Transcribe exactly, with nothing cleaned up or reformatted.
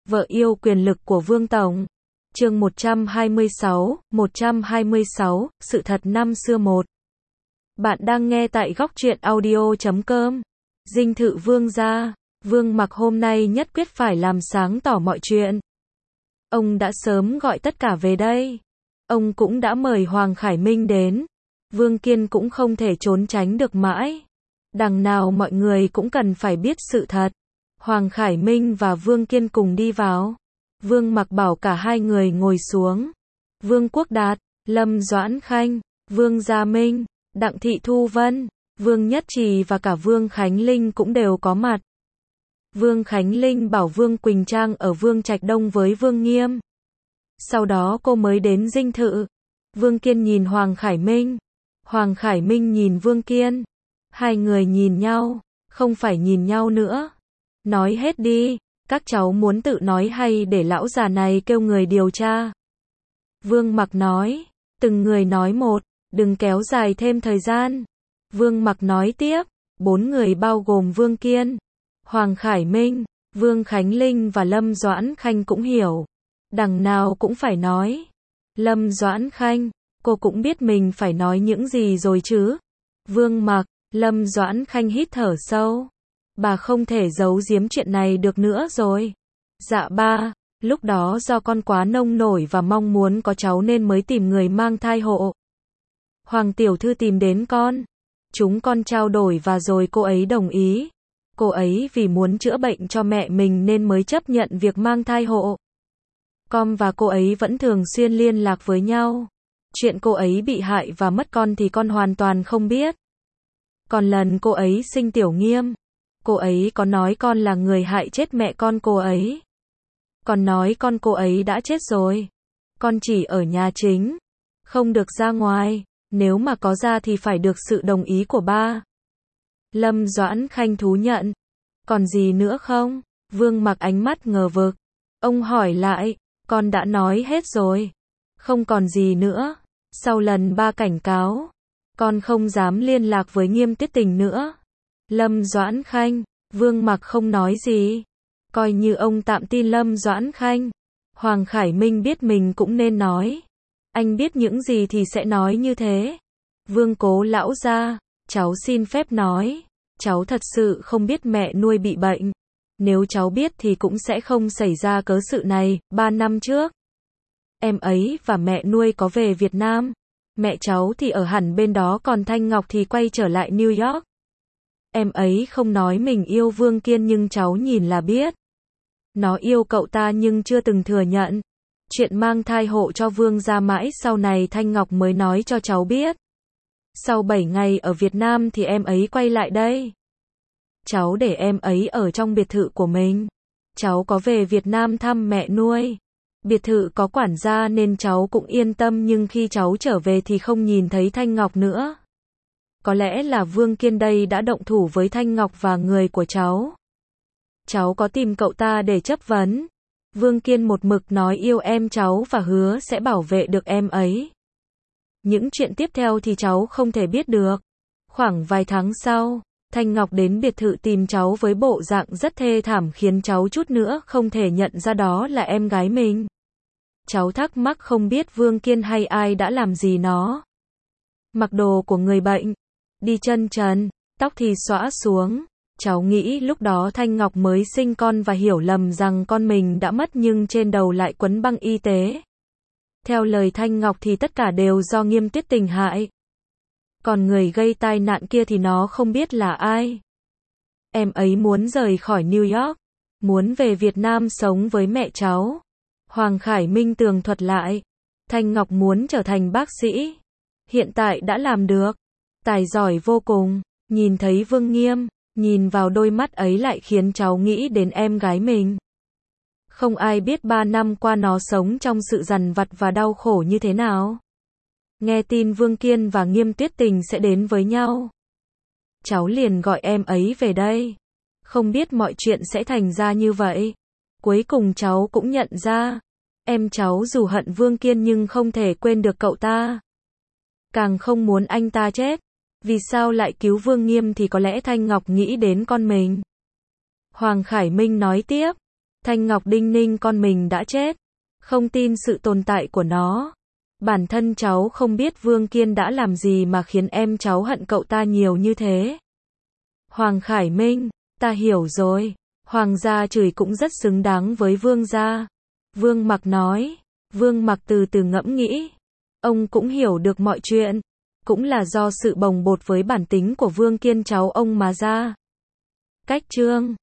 Vợ yêu quyền lực của Vương Tổng. Chương một trăm hai mươi sáu, một trăm hai mươi sáu, sự thật năm xưa một. Bạn đang nghe tại góc truyện audio chấm com. Dinh thự Vương gia, Vương Mặc hôm nay nhất quyết phải làm sáng tỏ mọi chuyện. Ông đã sớm gọi tất cả về đây. Ông cũng đã mời Hoàng Khải Minh đến. Vương Kiên cũng không thể trốn tránh được mãi. Đằng nào mọi người cũng cần phải biết sự thật. Hoàng Khải Minh và Vương Kiên cùng đi vào. Vương Mặc bảo cả hai người ngồi xuống. Vương Quốc Đạt, Lâm Doãn Khanh, Vương Gia Minh, Đặng Thị Thu Vân, Vương Nhất Trì và cả Vương Khánh Linh cũng đều có mặt. Vương Khánh Linh bảo Vương Quỳnh Trang ở Vương Trạch Đông với Vương Nghiêm. Sau đó cô mới đến dinh thự. Vương Kiên nhìn Hoàng Khải Minh. Hoàng Khải Minh nhìn Vương Kiên. Hai người nhìn nhau, không phải nhìn nhau nữa. Nói hết đi, các cháu muốn tự nói hay để lão già này kêu người điều tra? Vương Mặc nói, từng người nói một, đừng kéo dài thêm thời gian. Vương Mặc nói tiếp, bốn người bao gồm Vương Kiên, Hoàng Khải Minh, Vương Khánh Linh và Lâm Doãn Khanh cũng hiểu. Đằng nào cũng phải nói. Lâm Doãn Khanh, cô cũng biết mình phải nói những gì rồi chứ? Vương Mặc, Lâm Doãn Khanh hít thở sâu. Bà không thể giấu giếm chuyện này được nữa rồi. Dạ ba, lúc đó do con quá nông nổi và mong muốn có cháu nên mới tìm người mang thai hộ. Hoàng tiểu thư tìm đến con. Chúng con trao đổi và rồi cô ấy đồng ý. Cô ấy vì muốn chữa bệnh cho mẹ mình nên mới chấp nhận việc mang thai hộ. Con và cô ấy vẫn thường xuyên liên lạc với nhau. Chuyện cô ấy bị hại và mất con thì con hoàn toàn không biết. Còn lần cô ấy sinh Tiểu Nghiêm, cô ấy có nói con là người hại chết mẹ con cô ấy. Còn nói con cô ấy đã chết rồi. Con chỉ ở nhà chính, không được ra ngoài. Nếu mà có ra thì phải được sự đồng ý của ba. Lâm Doãn Khanh thú nhận. Còn gì nữa không? Vương Mặc ánh mắt ngờ vực. Ông hỏi lại, con đã nói hết rồi. Không còn gì nữa. Sau lần ba cảnh cáo, con không dám liên lạc với Nghiêm Tuyết Tình nữa. Lâm Doãn Khanh, Vương Mặc không nói gì. Coi như ông tạm tin Lâm Doãn Khanh. Hoàng Khải Minh biết mình cũng nên nói. Anh biết những gì thì sẽ nói như thế. Vương Cố lão gia, cháu xin phép nói. Cháu thật sự không biết mẹ nuôi bị bệnh. Nếu cháu biết thì cũng sẽ không xảy ra cớ sự này. Ba năm trước, em ấy và mẹ nuôi có về Việt Nam. Mẹ cháu thì ở hẳn bên đó còn Thanh Ngọc thì quay trở lại New York. Em ấy không nói mình yêu Vương Kiên nhưng cháu nhìn là biết. Nó yêu cậu ta nhưng chưa từng thừa nhận. Chuyện mang thai hộ cho Vương gia mãi sau này Thanh Ngọc mới nói cho cháu biết. Sau bảy ngày ở Việt Nam thì em ấy quay lại đây. Cháu để em ấy ở trong biệt thự của mình. Cháu có về Việt Nam thăm mẹ nuôi. Biệt thự có quản gia nên cháu cũng yên tâm nhưng khi cháu trở về thì không nhìn thấy Thanh Ngọc nữa. Có lẽ là Vương Kiên đây đã động thủ với Thanh Ngọc và người của cháu. Cháu có tìm cậu ta để chất vấn. Vương Kiên một mực nói yêu em cháu và hứa sẽ bảo vệ được em ấy. Những chuyện tiếp theo thì cháu không thể biết được. Khoảng vài tháng sau, Thanh Ngọc đến biệt thự tìm cháu với bộ dạng rất thê thảm khiến cháu chút nữa không thể nhận ra đó là em gái mình. Cháu thắc mắc không biết Vương Kiên hay ai đã làm gì nó. Mặc đồ của người bệnh, đi chân trần, tóc thì xõa xuống. Cháu nghĩ lúc đó Thanh Ngọc mới sinh con và hiểu lầm rằng con mình đã mất nhưng trên đầu lại quấn băng y tế. Theo lời Thanh Ngọc thì tất cả đều do Nghiêm Tuyết Tình hại. Còn người gây tai nạn kia thì nó không biết là ai. Em ấy muốn rời khỏi New York, muốn về Việt Nam sống với mẹ cháu. Hoàng Khải Minh tường thuật lại. Thanh Ngọc muốn trở thành bác sĩ. Hiện tại đã làm được. Tài giỏi vô cùng. Nhìn thấy Vương Nghiêm, nhìn vào đôi mắt ấy lại khiến cháu nghĩ đến em gái mình. Không ai biết ba năm qua nó sống trong sự dằn vặt và đau khổ như thế nào. Nghe tin Vương Kiên và Nghiêm Tuyết Tình sẽ đến với nhau, cháu liền gọi em ấy về đây. Không biết mọi chuyện sẽ thành ra như vậy. Cuối cùng cháu cũng nhận ra, em cháu dù hận Vương Kiên nhưng không thể quên được cậu ta. Càng không muốn anh ta chết. Vì sao lại cứu Vương Nghiêm thì có lẽ Thanh Ngọc nghĩ đến con mình. Hoàng Khải Minh nói tiếp, Thanh Ngọc đinh ninh con mình đã chết, không tin sự tồn tại của nó. Bản thân cháu không biết Vương Kiên đã làm gì mà khiến em cháu hận cậu ta nhiều như thế. Hoàng Khải Minh, ta hiểu rồi. Hoàng gia chửi cũng rất xứng đáng với Vương gia. Vương Mặc nói. Vương Mặc từ từ ngẫm nghĩ. Ông cũng hiểu được mọi chuyện. Cũng là do sự bồng bột với bản tính của Vương Kiên cháu ông mà ra. Cách chương